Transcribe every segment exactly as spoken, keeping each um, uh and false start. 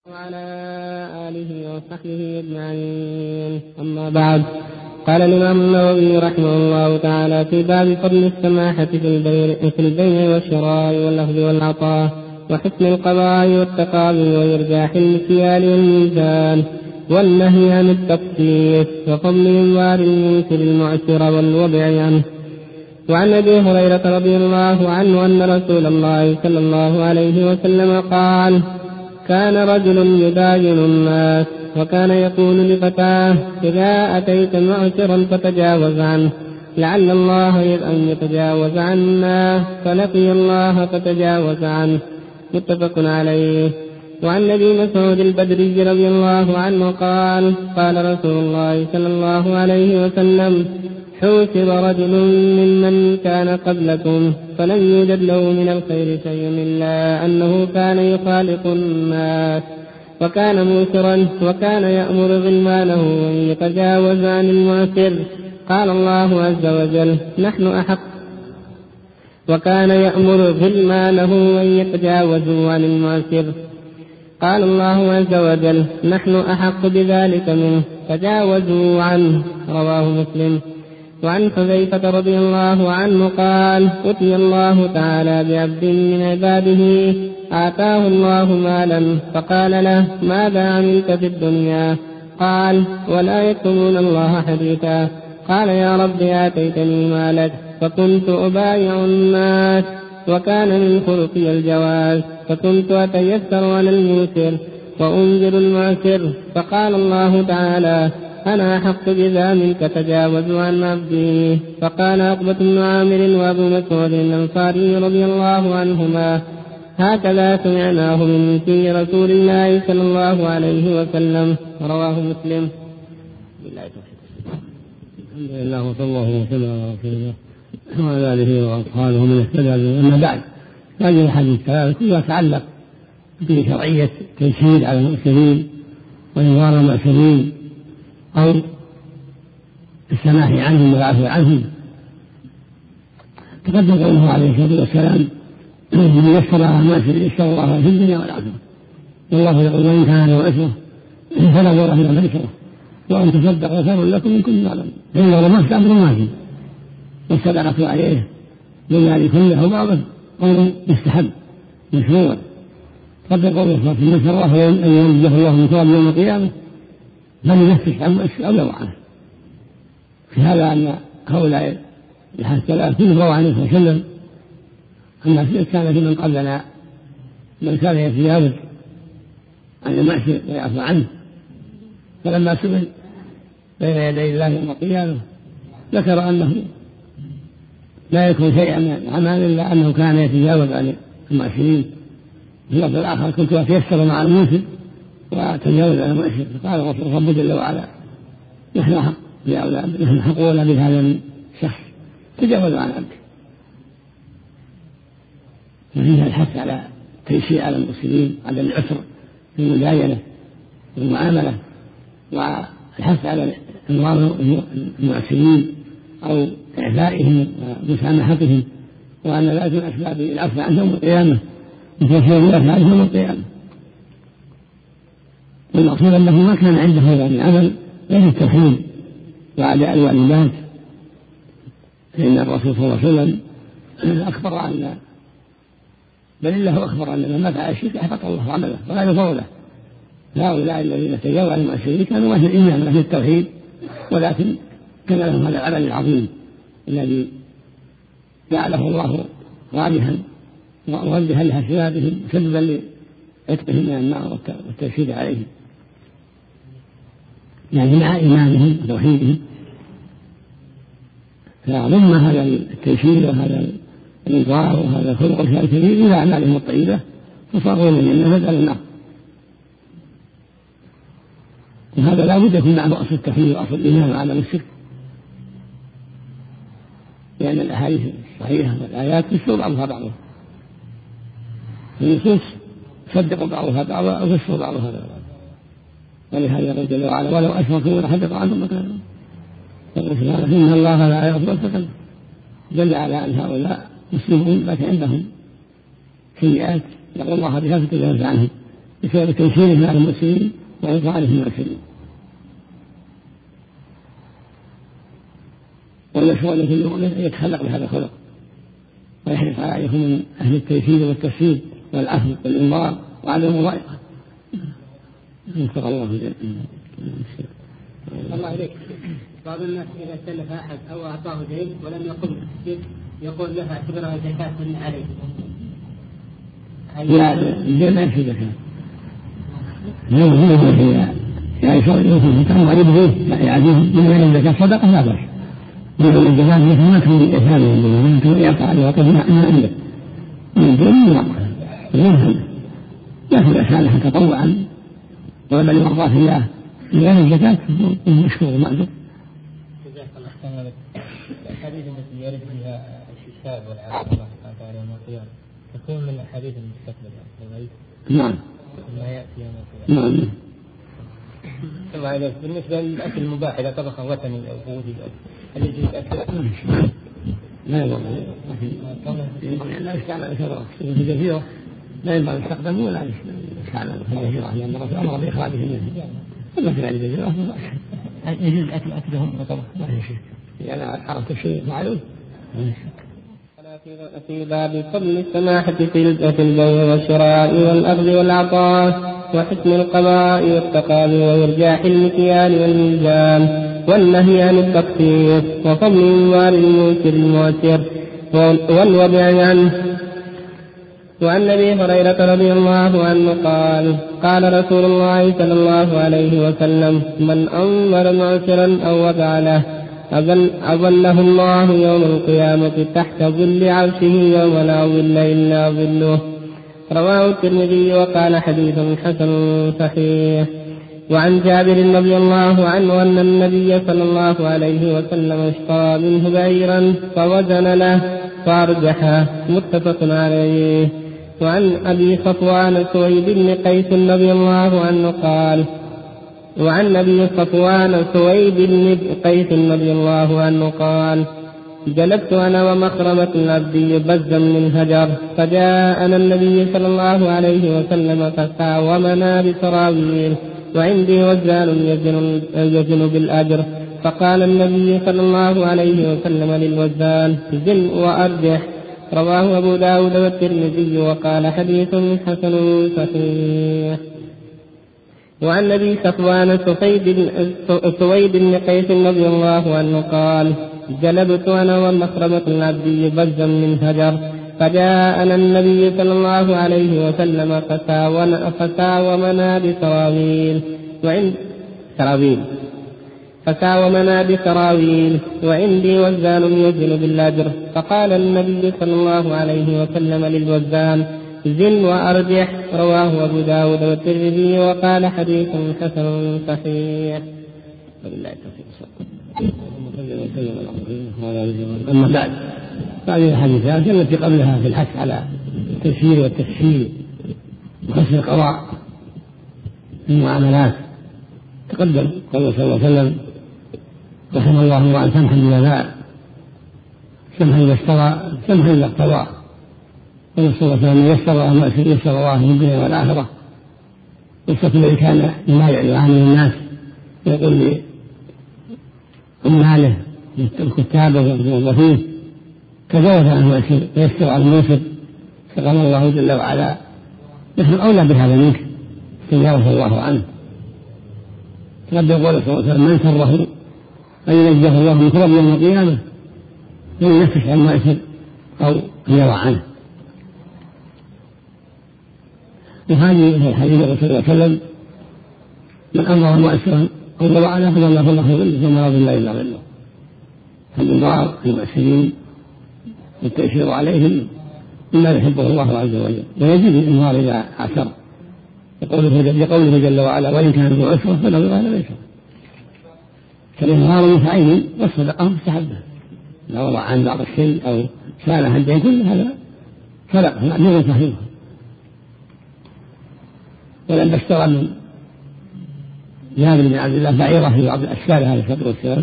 وعلى آله وصحبه أجمعين. أما بعد، قال الإمام النووي رحمه الله تعالى في باب فضل السماحة في البيع والشراء والأخذ والعطاء وحسن القضاء والتقاضي وإرجاح المكيال والميزان والنهي عن التقسيط وفضل إنذار المنكر المعسر والوضع عنه. وعن أبي هريرة رضي الله عنه أن رسول الله صلى الله عليه وسلم قال: كان رجل يداين الناس وكان يقول لفتاه: إذا أتيت معسرا فتجاوز عنه لعل الله أن يتجاوز عنا، فلقي الله فتجاوز عنه. متفق عليه. وعن أبي مسعود البدري رضي الله عنه قال: قال رسول الله صلى الله عليه وسلم: حوسب رجل ممن كان قبلكم فلم يوجد له من الخير شيء إلا أنه كان يخالق الناس وكان موسرا وكان يأمر غلمانه أن يتجاوز عن المعسر. قال الله عز وجل: نحن أحق وكان يأمر غلمانه أن يتجاوزوا عن المعسر. قال الله عز وجل: نحن أحق بذلك منه تجاوزوا عنه. رواه مسلم. وعن حذيفة رضي الله عنه قال: أتي الله تعالى بعبد من عباده آتاه الله مالا فقال له: ماذا عملت في الدنيا؟ قال: ولا يكتمون الله حديثا. قال: يا رب آتيتني مالك فكنت أبايع الناس وكان من خلقي الجواز فكنت أتيسر على الموسر وأنزل المعسر. فقال الله تعالى: أنا أحق بذا منك تجاوز عن عبدي. فقال عقبة بن عامر وأبو مسعود الأنصاري رضي الله عنهما: هكذا سمعناه من في رسول الله صلى الله عليه وسلم. رواه مسلم. الحمد لله وصلى الله وسلم على رسول الله وعلى آله وأصحابه من اهتدى. أما بعد، هذه الحديث كلها كلها تتعلق بشرعية التيسير على المؤسرين وإنذار المؤسرين أو السماح عنهم والعفو عنهم. تقدم قوله عليه الصلاة والسلام: من يسر على المؤسر يسر الله في الدنيا والآخرة. والله يقول: وإن كان له أسرة فلا ضرر إلا ميسرة وأن تصدقوا خير لكم إن كنتم تعلمون. فإن ظلمت أمر واجب والصدقة عليه لذلك كله بعضا أمر مستحب مشروع. قد قوله صلى الله عليه وسلم: نسأل الله أن ينجح الله من ثواب يوم القيامة من يفتش عن مؤسر أو لو عنه. في هذا أن هؤلاء الحسنات كله روى عنه صلى الله عليه وسلم أن كان في من قبلنا من كان يتجاوز عن المؤسر ويعفو عنه، فلما سئل بين يدي الله يوم القيامة ذكر أنه لا يكون شيئا من العمل إلا أنه كان يتجاوز عن المؤسرين. في اللفظ الآخر: كنت أتيسر مع الموسر وأتجاوز عن المؤسر. فقال الرسول: رب جل وعلا: نحن أحق بأولاد نحن حقونا بهذا من شخص تجاوز عن عبده. وفيها الحث على التيسير على المسلمين، على العسر في المداينة والمعاملة، والحث على إنذار المعسرين أو إعفائهم ومسامحتهم، وأن ذلك من أسباب العفو عنهم يوم القيامة وتيسير الله عليهم يوم القيامة. والمقصود أنه ما كان عنده هذا العمل غير التوحيد وأداء الواجبات، فإن الرسول صلى الله عليه وسلم أخبر عن بل الله أخبر أن من مات على الشرك أحبط الله عمله ولا يغفر له. هؤلاء الذين تجاوزوا عن المؤسرين كانوا ما في الإيمان ولا في التوحيد، ولكن كان لهم هذا العمل العظيم الذي جعله الله راجحا وموجها لحسناتهم وسببا لعتقهم من النار والتشهيد عليهم، يعني مع إيمانهم وتوحيدهم. فضم هذا التيسير وهذا الإنذار وهذا الخلق الكبير إلى أعمالهم الطيبة فصاروا من الجنة بدل النار. وهذا لا بد يكون معه أصل التوحيد وأصل الإيمان وعدم الشرك، لأن الأحاديث الصحيحة والآيات تفسر بعضها بعضها، النصوص تصدق بعضها بعضها أو تفسر بعضها بعضها. ولهذا يقول جل وعلا: ولو أشركوا لحبط عنهم ما كانوا. يقول سبحانه: إن الله لا يغفر الفتن. دل على أن هؤلاء مسلمون لكن عندهم سيئات يقول الله بها فتجاوز عنهم بسبب تيسيرهم على المسلمين وإطعامهم المسلمين. والمشروع لكل مؤمن أن يتخلق بهذا الخلق ويحرص على أن يكون من أهل التيسير والتسهيل والعفو والإنظار وعدم المضايقة. نسأل الله جل الله عليك. بعض الناس إذا سلف أحد أو أعطاه دين ولم يقم يقول له اعتبرها زكاة عليه. لا الدين ما يكفي زكاة. لا هو هي يعني شو يوصل كان غريب فيه يعني من غير الزكاة صدقة لا بأس. من الزكاة ما تكون إثامه ما تكون يقع على وقت ما عنده من دون ما غير لكن أسألها تطوعا وبل مرضات الله من غير الزكاة مشكور معذور. جزاك الله خيرا. الحديث التي يرد فيها الحساب والعافية الله سبحانه وتعالى يوم القيامة تكون من الحديث المستقبل. نعم. ما يأتي يوم القيامة. نعم. ثم عليك بالنسبة للأكل المباح إذا طبخ وثني أو بوذي هل يجوز أكله؟ لا يضر لا يستعمل كثرة في كثيرة لا ينبغي يستخدم ولا يستعمل كثيرة لأن الرسول أمر بإخراجه منه أما في هذه الكثيرة يجوز أكل أكلهم وطبخ ما في شيء يعني عرفت الشيء معلوم. في باب فضل السماحة في البيع والشراء والأخذ والعطاء وحسن القضاء والتقاضي وإرجاح المكيال والميزان والنهي عن التقصير وفضل إنوار الموسر المؤثر والوضع عنه. وعن أبي هريرة رضي الله عنه قال قال رسول الله صلى الله عليه وسلم من أنظر معسرا أو وضع له أظله الله يوم القيامة تحت ظل عرشه يوم لا ظل إلا ظله. رواه الترمذي وقال حديث حسن صحيح. وعن جابر رضي الله عنه أن النبي صلى الله عليه وسلم اشترى منه بعيرا فوزن له فارجحه متفق عليه. وعن أبي صفوان سويد بن قيس رضي الله عنه قال وعن أبي صفوان سويد بن قيس رضي الله عنه قال جلبت أنا ومخرمة العبدي بزا من هجر فجاءنا النبي صلى الله عليه وسلم فساومنا بسراويل وعندي وزان يزن, يزن بالأجر فقال النبي صلى الله عليه وسلم للوزان زن وأرجح. رواه أبو داود والترمذي وقال حديث حسن صحيح. وعن أبي صفوان سويد بن قيس رضي الله عنه قال جلبت أنا ومخرمة العبدي بزا من هجر فجاءنا النبي صلى الله عليه وسلم فساومنا بسراويل وعند سراويل فساومنا بسراويل وعندي وزان يزن بالأجر فقال النبي صلى الله عليه وسلم للوزان زن وأرجح. رواه أبو داود والترمذي وقال حديث حسن صحيح. أما بعد هذه الحديثات التي قبلها في الحث على التسهيل والتسهيل وحسن القضاء في المعاملات تقدم قال صلى الله عليه وسلم رحم الله امرأ سمحا إذا باع سمحا إذا اشترى سمحا إذا اقتضى. قال صلى الله عليه وسلم يسر يسر الله في الدنيا والآخرة. الصف الذي كان يمايع يعامل الناس يقول لعماله الكتاب والموظفين تجاوز عنه يسير ويسر على الموسر فقال الله جل وعلا نحن أولى بهذا منك تجاوز الله عنه. قد يقول صلى الله عليه وسلم من سره أن ينجه الله من كرب يوم القيامة ينفس عن مؤسر أو يرى عنه. وهذه الحديث صلى الله عليه وسلم من أمر مؤسرا أو وضع له فضل الله الله ظله ثم لا ظل إلا ظله. فالإنذار للمؤسرين والتأشير عليهم مما يحبه الله عز وجل ويجب الإنذار إذا عسر لقوله جل وعلا وإن كان ذو عسرة فنظر إلى ميسرة. فالإنذار متعين والصدقة مستحبة لو وضع عن بعض الشيء أو سال الدين كل هذا صدقة معلوم صحيح. ولما اشترى من جابر بن عبد الله بعيرة في بعض الأشكال هذا الصدق والسلام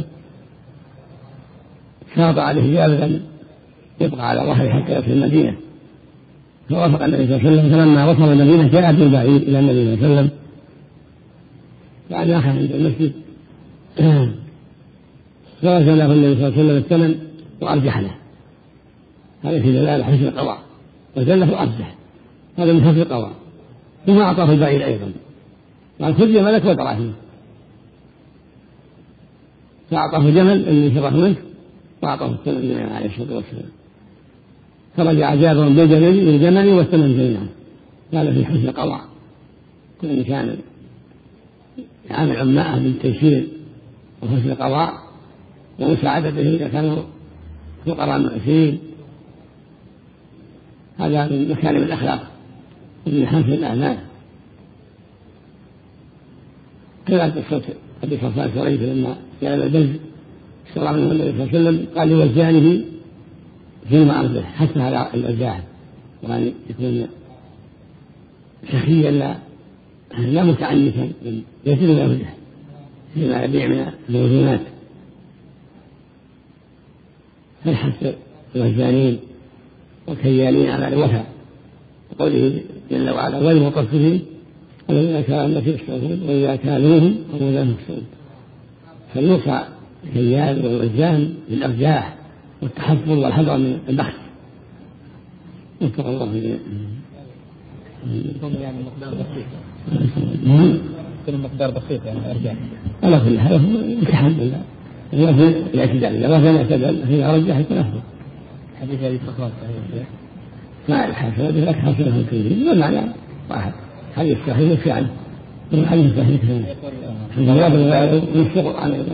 شاط عليه جابر أن يبقى على ظهره حتى يصل المدينة فوافق النبي صلى الله عليه وسلم، فلما وصل المدينة جاء بالبعير إلى النبي صلى الله عليه وسلم بعد آخر عند المسجد، فرسل له النبي صلى الله عليه وسلم الثمن وأرجح له. هذا في دلالة حسن القضاء، وزله وأرجح، هذا من حسن القضاء. ثم أعطاه البعير أيضا، قال خذ جملك ودراهمك، فأعطاه جمل اللي شراه منه وأعطاه الثمن النبي عليه الصلاة والسلام. فرجع جابر بالجمل والثمن جميعا. قال في حسن القضاء، كل إنسان يعامل عماءه بالتيسير وحسن القضاء ومساعدته إذا كانوا فقراء مؤسرين، هذا من مكارم الأخلاق ومن حسن الأعمال. كذلك قصة أبي صفوان سريف لما جاء البلد اشترى منه النبي صلى الله عليه وسلم قال يوزعني فيما أرجح حتى على الأرجاح، وأن يكون سخيا لا لا متعنفا يزيد الأرجح فيما يبيع من الوزنات. فالحث الوزانين والكيالين على الوفاء، وقوله جل وعلا والمطففين الذين كانوا في يشترون وإذا كالوهم أو وزنهم يخسرون. فليوصى الكيال والوزان بالأرجاح والتحفظ والحذر من البخس. نذكر الله جميعا. يكون يعني مقدار بسيط. يكون مقدار بسيط يعني أرجاح. على كل حال الحمد لله. الوزن الاعتدال، إذا وزن اعتدال فإذا أرجح يكون أفضل. حديث أبي صفوان صحيح. ما الحسنة لك حسنة كثيرة والمعنى واحد. حديث صحيح يكفي عنه. الحديث صحيح كثير. نشتغل على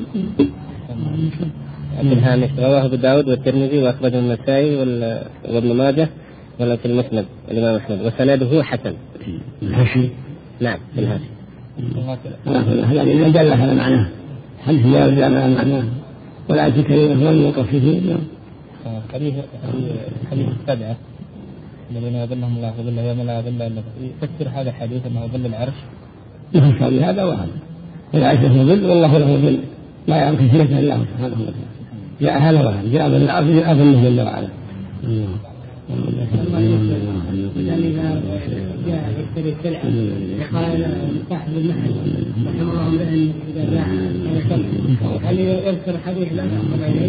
ابن هامش رواه أبو داود والترمذي وأخرجه النسائي وابن ماجه ولا في المسند الإمام أحمد وسنده حسن. الهاشمي. نعم الهاشمي. هذا يعني دل على معناه. حديث لا يرجع على معناه ولا تكلمه والمطففين. حديث حديث السبعة الذين يظلهم الله ظل يوم لا ظل إلا يفسر هذا الحديث أنه ظل العرش. يفسر بهذا وهذا. العرش له ظل والله له ظل لا يعلم كثيرة إلا هو سبحانه وتعالى. جاء هذا وهذا، جاء من الأرض جاء من جل وعلا. يعني جاء يشتري السلعة وقال صاحب المحل رحمه الله امرئ إذا باع هل يذكر حديث لا نأخذ إليه؟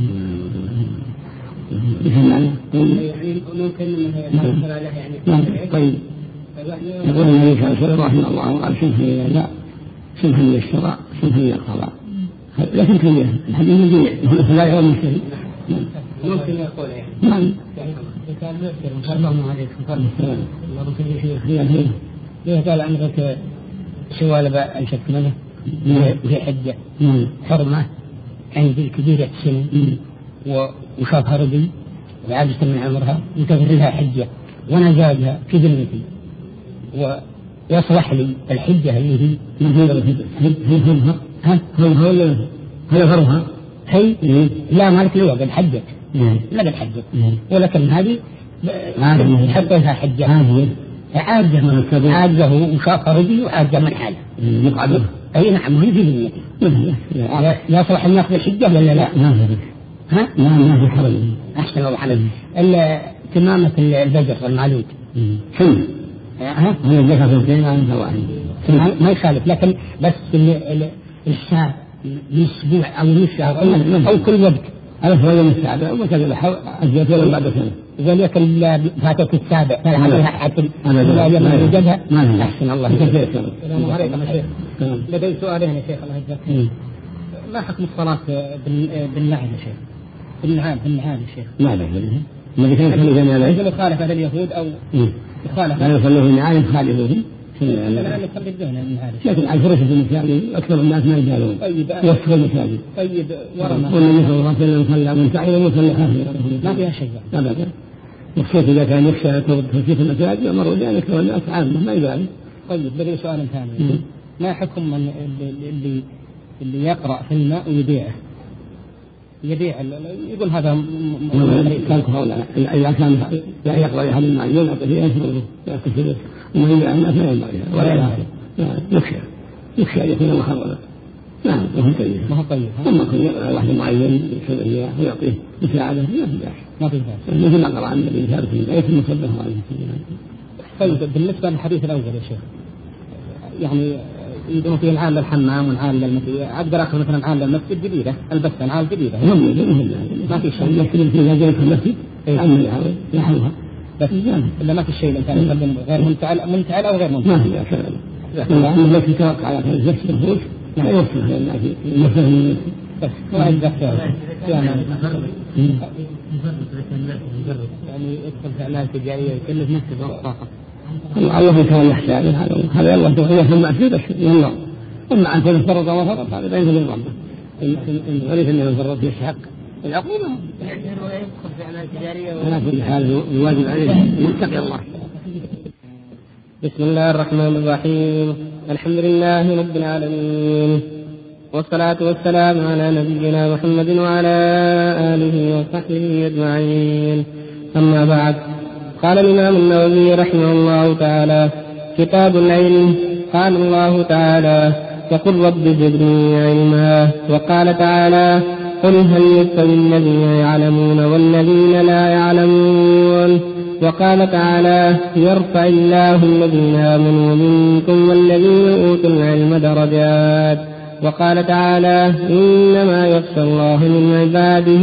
يعني ممكن يذكر له يعني. طيب يقول النبي صلى الله عليه وسلم رحمه الله قال سمح إذا جاء سمح للشراء سمح للقضاء، لكن كيف الحديث الجميع لا يرى من شيء ممكن يقول يعني نعم كان يذكر الله عليكم فرق الله ممكن يشير ليه قال عندك سوالب أنشد منه في حجة حرمة عندي كبيرة السن وشاف هربي وعاجزة من عمرها وتفرلها حجة وأنا زادها في ذمتي ويصلح لي الحجة اللي هي هي فرها ها فرها ولا هي فرها هي لا مالك لي قد حجت لا قد حجت ولكن هذه حطيتها حجة عاجزة عاجزه وشاف هربي وعاجزة من حاله مقعده أي نعم هي في ذمتي يصلح أن يأخذ الحجة ولا لا؟ ها؟ لا ما في حرج. أحسن الله عليك. تمامة البجر المعلود. سنة. ها؟ هي الذكر في الجنة عن واحد. ما يخالف لكن بس الساعة الأسبوع أو الشهر أو, أو كل وقت. على فرق الساعة وكذا الحول أجل بعد سنة. ذلك فاتت السابع فلعلها حتى لا يوم وجدها. أحسن الله. السلام عليكم يا شيخ. لدي سؤالين يا شيخ الله يجزاك. ما حكم الصلاة بالنعل يا شيخ؟ بالنعال بالنعال يا شيخ. ما له ما كان يصلي جميع العيد. إذا مخالف هذا اليهود أو مخالف. لا يصلي في النعال يخالفه. لا لا يصلي بدون النعال. لكن على فرشة المساجد أكثر الناس ما يجالون. طيب. وسط المساجد. طيب ورا. والنبي صلى الله عليه وسلم صلى من تعالى وصلى خافيا. ما فيها شيء. أبدا. وخصوصا إذا كان يخشى توقف في المساجد يمر ذلك والناس عامة ما يبالي. طيب بدي سؤال ثاني. ما حكم من اللي اللي يقرأ في الماء ويبيعه يبيع يقول هذا كان كفر إذا كان لا يقرأ أحد الماء يلقى فيه يشربه يكتسبه وما يبيع الناس لا ينبغي ولا يخشى يخشى أن يكون محرما نعم ما هو طيب ما هو طيب أما كل واحد معين يشهد إياه ويعطيه مساعدة ما في بأس ما في بأس مثل ما قرأ النبي شارك من الآية المصدق عليه. طيب بالنسبة للحديث الأول يا شيخ يعني يدعو فيه العال للحمام والعال للمسجد، أقدر أخذ مثلا عال للمسجد جديدة ألبس العال جديدة ما في شيء المسجد في هذا المسجد عمل يحلها بس إلا ما في شيء الإنسان يسلم غير منتعل منتعل أو غير منتعل ما في أشياء إلا أن التي توقع على نفس الفوز لا يوصل لأن في المسجد بس ما يتذكر يعني يدخل في أعمال تجارية يكلف نفسه بالطاقة الله يتولى حسابه هذا الله يتولى ثم أسير ينظر أما أن تنفرط وفرط هذا بين من ربه إن غريب أنه ينفرط في الحق العقوبة يدخل في أعمال تجارية على كل حال الواجب عليه يتقي الله. بسم الله الرحمن الرحيم الحمد لله رب العالمين والصلاة والسلام على نبينا محمد وعلى آله وصحبه أجمعين. أما بعد، قال الإمام النووي رحمه الله تعالى: كتاب العلم. قال الله تعالى: وقل رب زدني علما. وقال تعالى: قل هل يستوي الذين يعلمون والذين لا يعلمون. وقال تعالى: يرفع الله الذين آمنوا منكم والذين أوتوا العلم درجات. وقال تعالى: إنما يخشى الله من عباده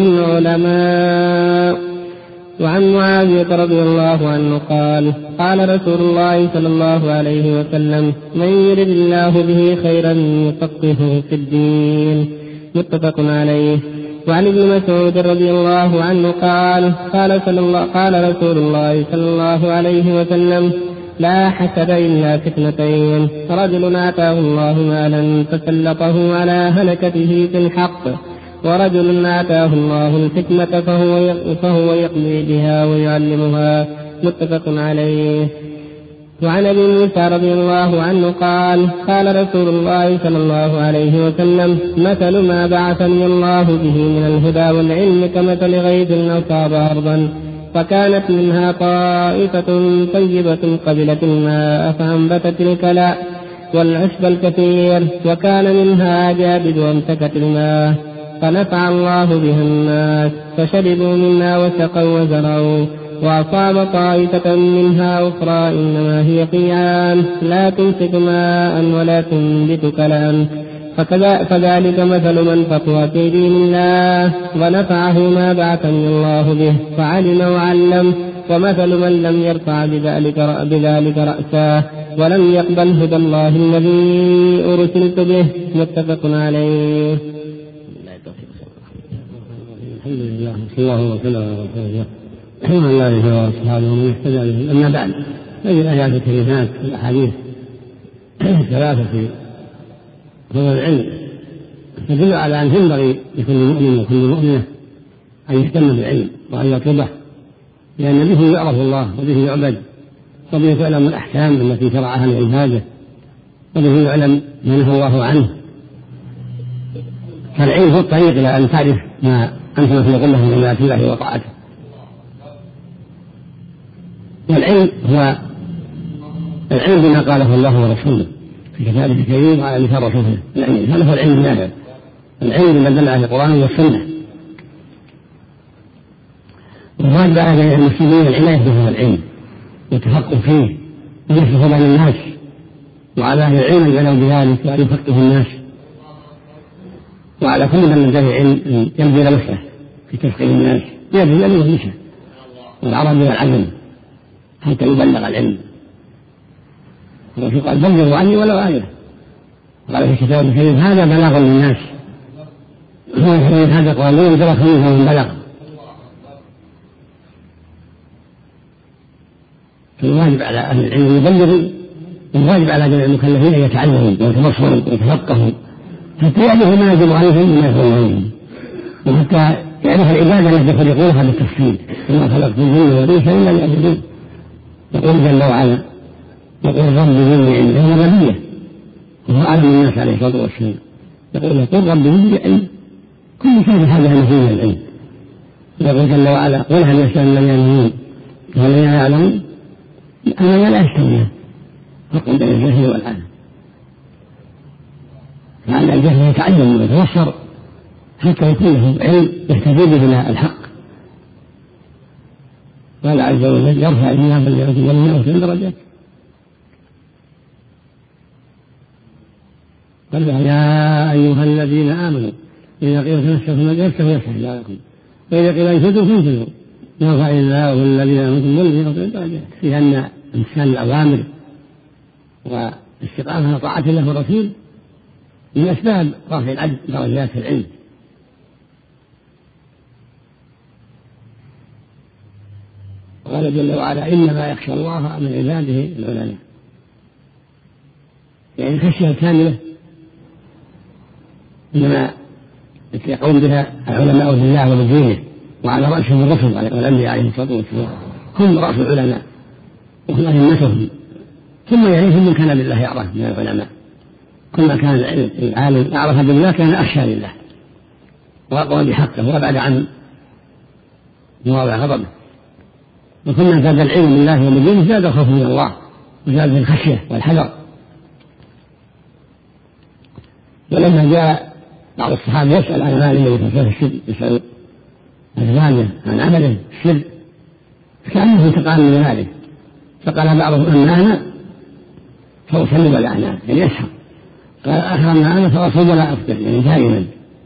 العلماء. وعن معاوية رضي الله عنه قال: قال رسول الله صلى الله عليه وسلم: من يرد الله به خيرا يفقهه في الدين. متفق عليه. وعن ابن مسعود رضي الله عنه قال: قال, صلى الله قال رسول الله صلى الله عليه وسلم: لا حسد إلا فتنتين: رجل آتاه الله مالا فسلطه على هلكته في الحق، ورجل آتاه الله الحكمة فهو فهو يقضي بها ويعلمها. متفق عليه. وعن ابي موسى رضي الله عنه قال: قال رسول الله صلى الله عليه وسلم: مثل ما بعثني الله به من الهدى والعلم كمثل غيث أصاب أرضا فكانت منها طائفة طيبة قبلت الماء فأنبتت الكلاء والعشب الكثير، وكان منها جابد وامسكت الماء فنفع الله بها الناس فشربوا منها وسقوا وزرعوا. وأصاب طائفة منها أخرى إنما هي قيام لا تمسك ماء ولا تنبت كلاء، فذلك مثل من فقه في دين الله ونفعه ما بعثني الله به فعلم وعلم، ومثل من لم يرفع بذلك, بذلك رأسه ولم يقبل هدى الله الذي أرسلت به. متفق عليه. الحمد لله صلى الله وسلم على رسول الله الحمد لله وأصحابه ومن اهتدى بهم. أما بعد، هذه الآيات الكريمات والأحاديث ثلاثة في فضل العلم تدل على أن ينبغي لكل مؤمن وكل مؤمنة أن يهتم بالعلم وأن يطلبه، لأن به يعرف الله وبه يعبد وبه تعلم الأحكام التي شرعها لعباده وبه يعلم ما نهى الله عنه. فالعلم هو الطريق إلى أن تعرف ما أنت مخلوق له من عبادة الله وطاعته. والعلم هو العلم بما قاله الله ورسوله في كتابه الكريم وعلى لسان رسوله. هذا هو العلم النافع، العلم بما دل عليه القرآن والسنة. والواجب على جميع المسلمين العناية بهذا العلم والتفقه فيه ونشره بين الناس، وعلى أهل العلم أن يعلموا بذلك وأن يفقهوا الناس، وعلى كل من لديه علم أن يبذل نفسه في تفقيه الناس يبذل النساء والعرب والعجم حتى يبلغ العلم. الرسول قال: بلغوا عني ولو آية. قال في كتاب الكريم: هذا بلاغ للناس. هذا قال: لو يدرك منه من بلغ. فالواجب على أهل العلم يبلغوا، والواجب على جميع المكلفين أن يتعلموا ويتبصروا ويتفقهوا حتى يعرفوا ما يجب عليهم وما يجب عليهم، وحتى يعرف العبادة التي يخلقونها بالتفصيل: وما خلقت الجن والإنس إلا ليعبدون. يقول جل وعلا: يقول رب زدني علما. هو نبيه وهو أعلم الناس عليه الصلاة والسلام. يقول يقول رب زدني علما. كل شيء بحاجة نفيه العلم. يقول جل وعلا: قل هل يستوي الذين يعلمون والذين لا يعلمون؟ أما لا يستويان، فرق بين الجاهل والعالم. فعلى الجهل يتعلم ويتبصر حتى يكون له علم يهتدي به الحق. قال عز وجل يرفع الله الذين آمنوا درجات. قال يا أيها الذين آمنوا إذا قيل تمسكوا المجال فيفتح الله لكم وإذا قيل انفذوا فانفذوا يرفع الله الذين آمنوا والذين درجات. في أن إمتثال الأوامر والاستقامة على طاعة الله والرسول من أسباب رفع العبد درجات في العلم. قال جل وعلا إنما يخشى الله من عباده العلماء، يعني الخشية الكاملة إنما يقوم بها العلماء بالله وبدينه، وعلى رأسهم الرسل والأنبياء عليهم الصلاة والسلام، هم رأس العلماء وهم أئمتهم، ثم يليهم من كان بالله يعرف من العلماء. كلما كان العالم أعرف بالله كان أخشى لله وأقوى بحقه وأبعد عن مواضع غضبه. وكلما زاد العلم بالله وبدينه زاد الخوف من الله وزاد الخشية والحذر. ولما جاء بعض الصحابة يسأل عن ماله وفساد الشرك، يسأل عن ماله عن عمله الشرك كأنه انتقام من ماله، فقال بعضهم أما أنا فأسلم الأعناق يعني يسحر، قال آخر أما أنا فأصوم ولا أفطر يعني دائما،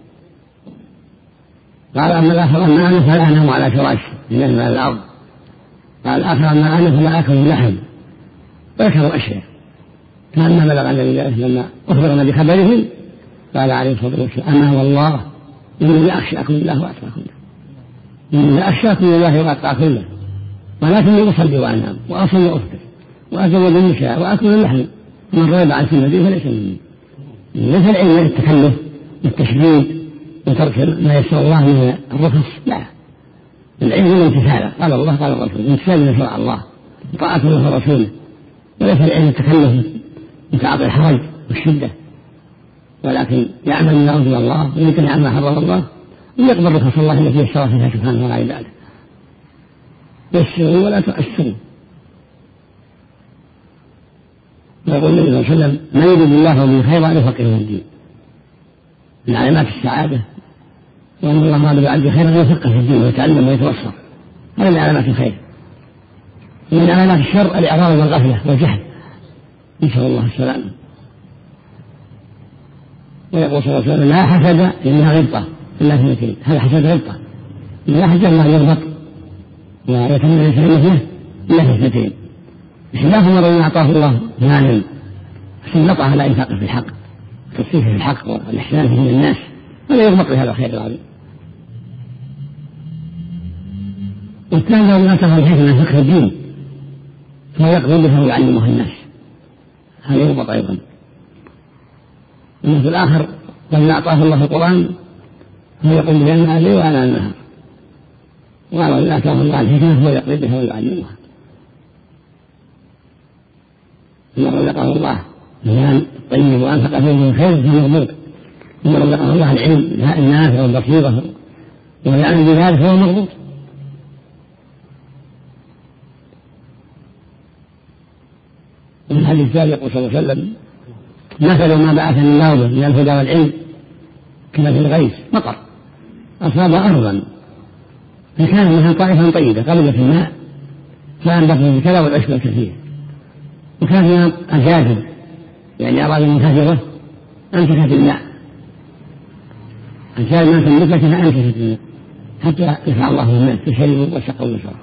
قال أما الآخر أما أنا فلا أنام على فراش من الماء الأرض، قال آخر أما أنا فلا أكل اللحم، وذكروا أشياء. فلما بلغ النبي لما أخبرنا بخبرهم قال عليه الصلاة والسلام أما والله إني لأخشاكم الله وأتقاكم له، إني لأخشاكم الله وأتقاكم له، ولكني أصلي وأنام وأصلي وأفطر وأزوج النساء وأكل اللحم، ومن رغب عن سنتي فليس مني. ليس العلم التكلف والتشديد وترك ما يسر الله من الرخص، لا، العلم الامتثال، قال الله قال الرسول، امتثال ما شرع الله وطاعة الله ورسوله، وليس العلم التكلف وتعاطي الحرج والشدة، ولكن يعمل ما أرضي الله ويمكن عما حرم الله ويقبل رخص الله التي يشرع فيها سبحانه وتعالى عباده. يسروا ولا تؤسروا. يقول النبي صلى الله عليه وسلم من يريد الله به خيرا يفقهه في الدين، من علامات السعادة وأن الله أراد بعبده خيرا يفقه في الدين ويتعلم ويتوصل، هذا من علامات الخير. ومن علامات الشر الإعراض والغفلة والجهل، نسأل الله السلامة. ويقول صلى الله عليه وسلم لا حسد إنها غبطة إلا في اثنتين، هذا حسد غبطة، لا حسد الله يغبط ويتمنى الإنسان فيه إلا في اثنتين، بخلاف من أعطاه الله مالا سلط على إنفاقه في الحق والتصريف في الحق والإحسان فيه للناس، ولا يغبط بهذا الخير العظيم. والثاني لو أعطاه الحكمة من فقه الدين فهو يقبل به ويعلمه الناس، هذا يغبط أيضا. وفي الآخر لما أعطاه الله القرآن هو يقول به أنا الليل وأنا النهار، وقال أعطاه الله الحكمة هو يقبل بها ويعلمها. إن رزقه الله المال الطيب وأنفق فيه من خير فهو مغبوط، إن رزقه الله العلم النافع والبصيرة ويعلم بذلك فهو مغبوط. وفي الحديث الثاني يقول صلى الله عليه وسلم مثل ما بعثني الله به من الهدى والعلم كمثل الغيث مطر أصاب أرضا فكان منها طائفة طيبة قبلت الماء فأنبتت الكلى والعشب الكثير، وكان فيها أجاذب يعني أراضي منخفضة أمسكت الماء، أجاذب ما تنبت فأمسكت الماء حتى يفعل الله الماء تشربوا وشقوا وشربوا.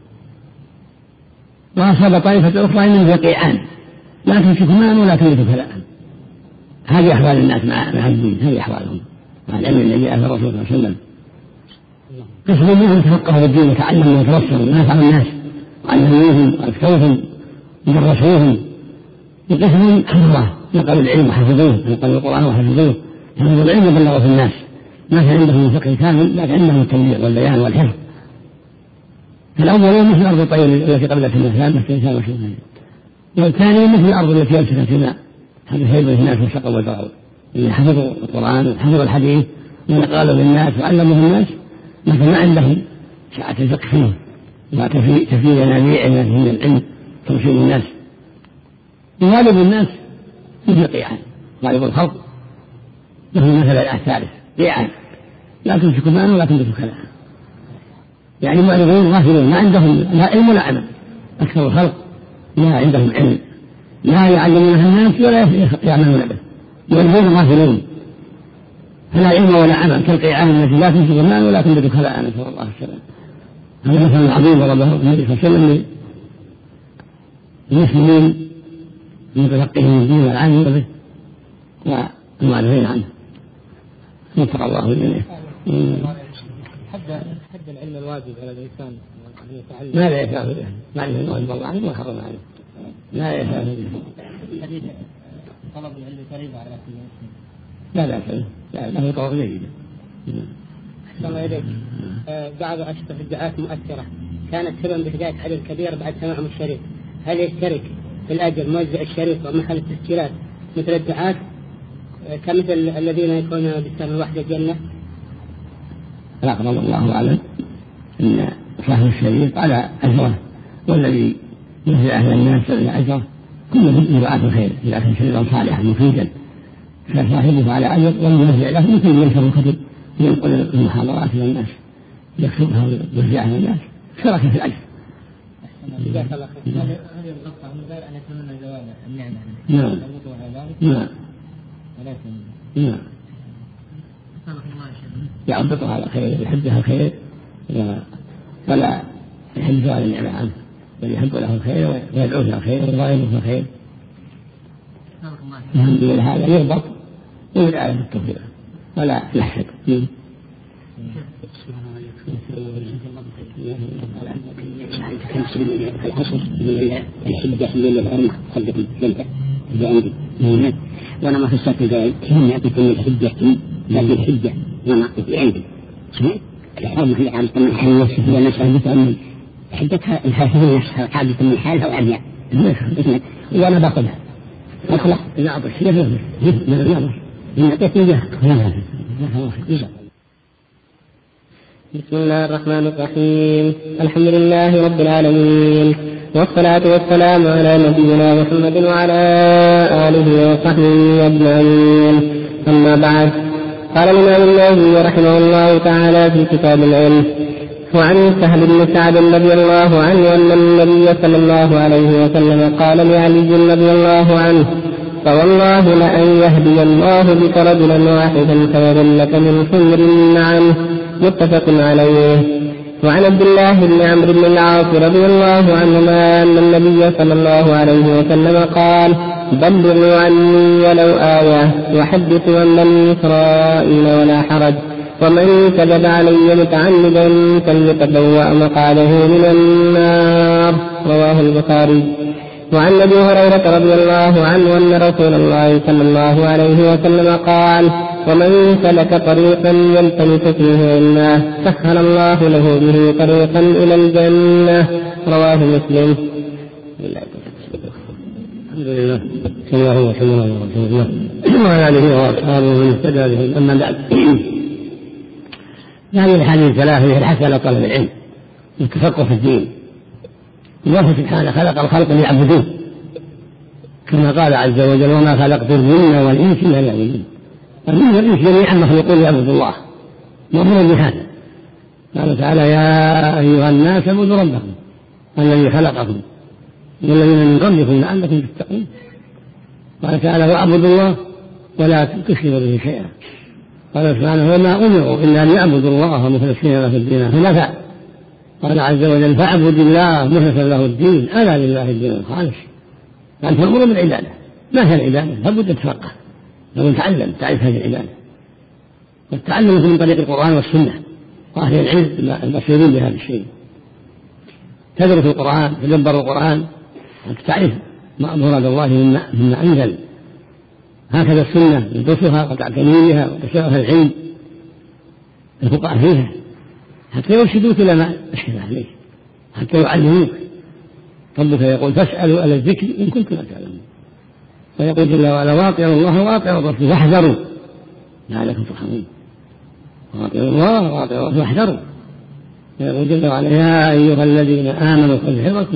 وأصاب طائفة أخرى من القيعان لا تمسك ماء ولا تنبت كلاء. هذه أحوال الناس مع الدين، هذه أحوالهم مع العلم الذي جاء في الرسول صلى الله عليه وسلم. قسم منهم تفقهوا بالدين وتعلموا وتبصروا ونفعوا الناس وعلموهم وأفتوهم ودرسوهم، وقسم حفظه نقلوا العلم وحفظوه، نقلوا القرآن وحفظوه، حفظوا العلم وبلغوا في الناس، ما كان عندهم فقه كامل لكن عندهم التبليغ والبيان والحفظ. فالأول مثل أرض الطير التي قبلت الماء مثل الإنسان وشبهه، والثاني مثل الأرض التي أمسكت الماء هذا خير الناس وشقوا وزرعوا، اللي حفظوا القرآن وحفظوا الحديث ونقلوا للناس وعلموا الناس لكن ما عندهم سعة الفقه فيه وتفيد ينابيع من العلم توصيل الناس. غالب الناس مثل القيعان، غالب الخلق له مثل الثالث بيعا لا تمسك ماء ولا تنبت كلام، يعني معرضون غافلون ما عندهم لا علم ولا عمل، أكثر الخلق لا عندهم علم لا يعلمونها الناس ولا يعملون به، معرضون غافلون فلا علم ولا عمل كالقيعان التي لا تمسك ماء ولا تنبت كلام، نسأل الله السلامة. هذا مثل عظيم ضربه النبي صلى الله عليه وسلم للمسلمين المتفقهين الدين والعالمين به والمعرضين عنه، وفق الله إليه. حد العلم الواجب على الإنسان ما لا يفعل به، ما له الواجب الله عنه وحرم عليه، لا يفعل به. حديث طلب العلم فريضة على كل مسلم. لا لا يفعل، لا له طرق جيدة. الله إليك. بعض أشرطة الدعاة مؤثرة كانت سببا بهداية عدد كبير بعد سماعهم الشريف، هل يشترك في الأجر موزع الشريف ومحل التسجيلات مثل الدعاة كمثل الذين يكونون بالسماء وحده الجنة؟ لا قال الله أعلم أن صاحب الشريف على أجره، والذي يهدي أهل الناس على أجره كل دعاة الخير إذا كان شريفا صالحا مفيدا فصاحبه على أجر، والموزع له مثل ينشر الكتب ينقل المحاضرات إلى الناس يكتبها ويوزعها إلى الناس شرك في الأجر. جزاك الله خير. هذه الغطة من غير أن يتمنى زوال النعمة. نعم. نعم. نعم. يعبطها على خير يحبها الخير ولا يحب زوال النعمة عنه، بل يحب له الخير ويدعو له الخير ويرغب له الخير. الحمد لله هذا يربط ويدعى له التوفيق ولا يحسد. العصر الحجة في الليل الأرمى خلق الجلدة اللي عندي وأنا ما في الساعة الجاي كم يعطيكم الحجة لكن الحجة وأنا في عندي الحرم في العالم من حال نفسه هي نفسها بتأمل حجتها الحافظين نفسها حاجة من حالها وعليها وأنا باخذها أخلق إذا أعطي الشيء من الرياضة إن أعطيت إياها بسم الله الرحمن الرحيم. الحمد لله رب العالمين، والصلاة والسلام على نبينا محمد وعلى آله وصحبه أجمعين. أما بعد، قال الإمام النووي رحمه الله تعالى في كتاب العلم: وعن سهل بن سعد رضي الله عنه أن النبي صلى الله عليه وسلم قال لعلي رضي الله عنه: فوالله لأن يهدي الله بك رجلا واحدا خير لك من حمر النعم. متفق عليه. وعن عبد الله بن عمرو بن العاص رضي الله عنهما أن النبي صلى الله عليه وسلم قال: بلغوا عني ولو آية وحدثوا عن بني إسرائيل ولا حرج، ومن كذب علي متعمدا فليتبوأ مقعده من النار. رواه البخاري. وعن أبي هريرة رضي الله عنه أن رسول الله صلى الله عليه وسلم قال: ومن سلك طريقا يلتمس فيه علما سهل الله له به طريقا إلى الجنة. رواه مسلم. الحمد لله صلى الله وسلم على رسول الله وعلى آله وأصحابه ومن اهتدى بهم. أما بعد، هذه الحديث الثلاثة هي الحث على طلب العلم والتفقه في الدين. الله سبحانه خلق الخلق ليعبدوه كما قال عز وجل: وما خلقت الجن والإنس إلا ليعبدون. الجن والإنس جميعا مخلوقون ليعبدوا الله، مأمور بهذا. قال تعالى: يا أيها الناس اعبدوا ربكم الذي خلقكم والذين من قبلكم لعلكم تتقون. قال تعالى: واعبدوا الله ولا تشركوا به شيئا. قال سبحانه: وما أمروا إلا ليعبدوا الله مخلصين له الدين حنفاء. قال عز وجل: فاعبد الله مخلصا له الدين ألا لله الدين الخالص. فأنت مأمور بالعبادة. ما هي العبادة؟ لابد تتفقه، لابد تتعلم تعرف هذه العبادة، والتعلم من طريق القرآن والسنة وأهل العلم المبصرين بهذا الشيء. تدرس القرآن، تدبر القرآن، تعرف ما مراد الله مما أنزل. هكذا السنة ندرسها وتعتني بها وتشرح العلم الفقهاء فيها حتى يرشدوك إلى ما أشكل عليك، حتى يعلموك. ربك يقول: فاسألوا أهل الذكر إن كنتم لا تعلمون. ويقول جل وعلا: واطيعوا الله واطيعوا الرسول واحذروا لعلكم ترحمون. واطيعوا الله واطيعوا الرسول واحذروا. ويقول جل وعلا: يا أيها الذين آمنوا خذوا حذركم.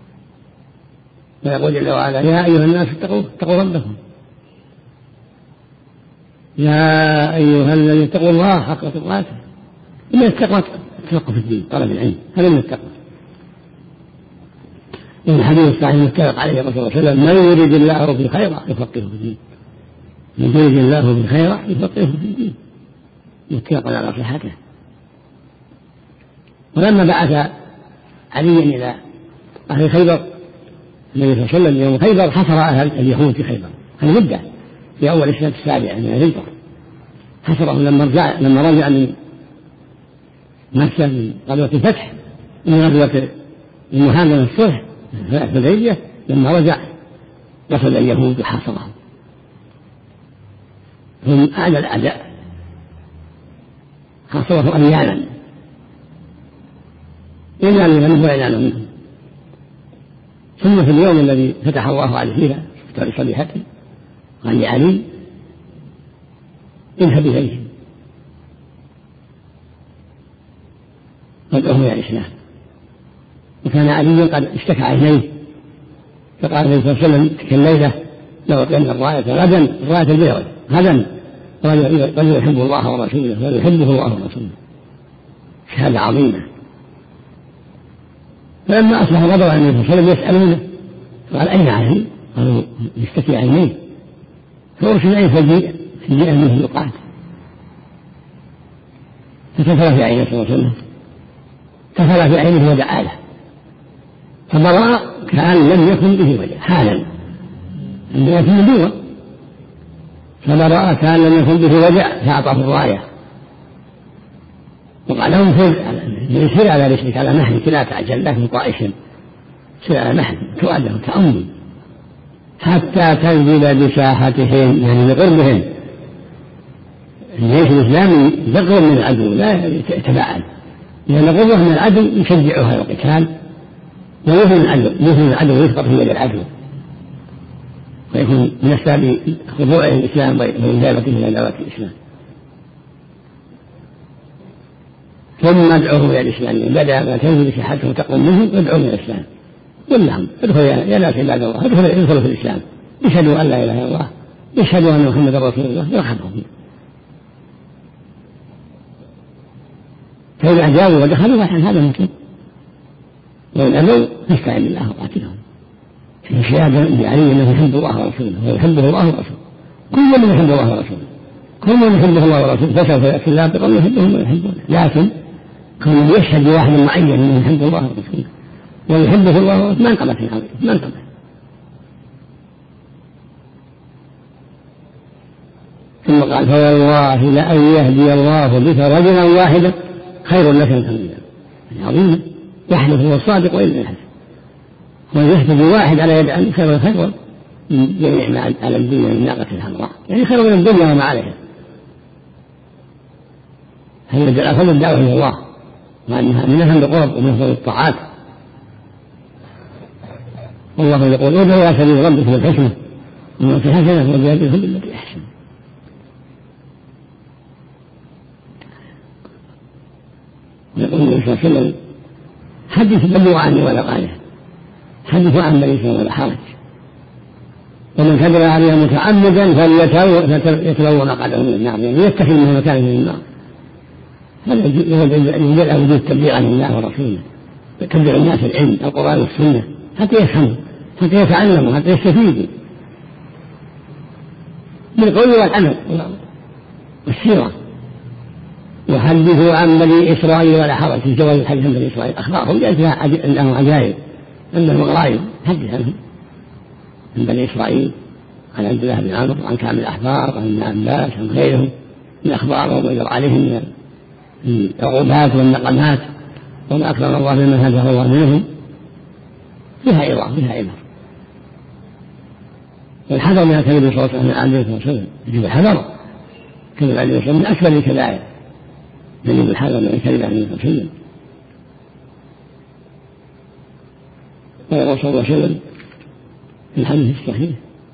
ويقول جل وعلا: يا أيها الناس اتقوا اتقوا ربكم. يا أيها الذين اتقوا الله حق تقاته. من التقوى التفقه في الدين، طلب العلم، هذا من التقوى. إن الحديث الصحيح المتفق عليه الرسول صلى الله عليه وسلم: من يريد الله به خيرا يفقهه في الدين. من يريد الله به خيرا يفقهه في الدين، متفق على صحته. ولما بعث عليا إلى أهل خيبر النبي صلى الله عليه وسلم يوم خيبر حصر أهل اليهود في خيبر، هذه مدة في أول السنة السابعة من الهجرة، حصرهم لما رجع لما رجع من مكة من غزوة الفتح، من غزوة المحاربة الصلح في الحديبية، لما رجع دخل اليهود وحاصرهم. هم أعلى الأعداء، حاصرهم أياما إلا لمن هو إعلان منهم. ثم في اليوم الذي فتح الله عليه فيها في صبيحته قال لعلي: اذهب إليهم وادعوهم إلى الإسلام. وكان علي قد اشتكى عينيه، فقال النبي صلى الله عليه وسلم تلك الليلة: لو أطلقنا الراية غدا، الراية البيضاء غدا، رجل يحب الله ورسوله ويحبه الله ورسوله، شهادة عظيمة. فلما أصبح غضب عن النبي صلى الله عليه وسلم يسألونه، قال: أين علي؟ قالوا: يشتكي عينيه. فأرسل إليه فجيء فجيء منه اللقاة، فتفل في عينه صلى الله عليه وسلم، تفل في عينه ودعا له، فبرأ كأن لم يكن به وجه حالا، عندما في النبوة، فبرأ كأن لم يكن به وجه، فأعطاه الراية وقال له: سر على رسلك على مهلك لا تعجل، لكن طائش سر على مهلك تؤدى تأمل حتى تنزل بساحتهم، يعني بقربهم. الجيش الإسلامي يقرب من العدو لا يتباعد، لأن قربه من العدو يشجعها على القتال، ويهزم العدو يهزم العدو ويسقط في يد العدو، ويكون من أسباب خضوع الإسلام وإجابته إلى دعوة الإسلام. ثم ادعوهم إلى الإسلام، بدأ ما تنزل بساحتهم وتقوم منهم وادعوهم إلى الإسلام. قل لهم: ادخلوا يا ناس عباد الله، ادخلوا في الإسلام، اشهدوا أن لا إله إلا الله، اشهدوا أن محمدا رسول الله، يرحمهم. فإذا أجابوا ودخلوا هذا ممكن، وإن أبوا فاستعن بالله وقاتلهم. في شهادة لعلي أنه يحب الله ورسوله ويحبه الله ورسوله. كل من يحب الله ورسوله، كل من يحبه الله ورسوله، فسوف يأتي الله بقوم يحبهم ويحبونه. لكن كل يشهد بواحد معين أنه يحب الله ورسوله ويحبه الله ورسوله ما انقبت العظيم، ما انقبت. ثم قال: فوالله لأن يهدي الله بك رجلا واحدا خير لك من أمر الله. عظيم، يحلف هو الصادق وإلا يحلف، ويهتدي واحد على يد أن خير خير من جميع ما على الدنيا من ناقة الحمراء، يعني خير من الدنيا وما عليها. هذا أفضل الدعوة إلى الله، وأنها من أهم القرب ومن أفضل الطاعات. والله يقول: ادعوا إلى سبيل ربك بالحكمة وموعظة حسنة وجادلهم بالتي أحسن. يقول النبي صلى الله عليه وسلم: حدث بلوا عني ولا قاله، حدثوا عن بني إسرائيل ولا حرج، ومن كذب عليها متعمدا فليتبوأ مقعده من النار، يعني يتخذ منه مكانه من النار. هذا يدل وجود التبليغ عن الله ورسوله، تبليغ الناس العلم القرآن والسنة حتى يفهموا، حتى يتعلموا، حتى يستفيدوا بالقول والعمل والسيرة. وحدثوا عن بني إسرائيل ولا حرج، في جواز الحديث عن بني إسرائيل أخبارهم أنهم عجائب، أنهم غرائب، حدث عنهم عن بني إسرائيل، عن عبد الله بن عمرو، عن كعب الأحبار، عن ابن عباس، عن غيرهم من أخبارهم ويجر عليهم من العقوبات والنقمات، وما أكرم الله بمن هداه الله منهم. فيها عظة، فيها عبر. والحذر من الكذب صلى الله عليه وسلم، يجب الحذر. كذب عليه وسلم من أكبر الكبائر، يجب الحذر من الكذب عليه وسلم. ويقول صلى الله عليه وسلم في الحديث الصحيح: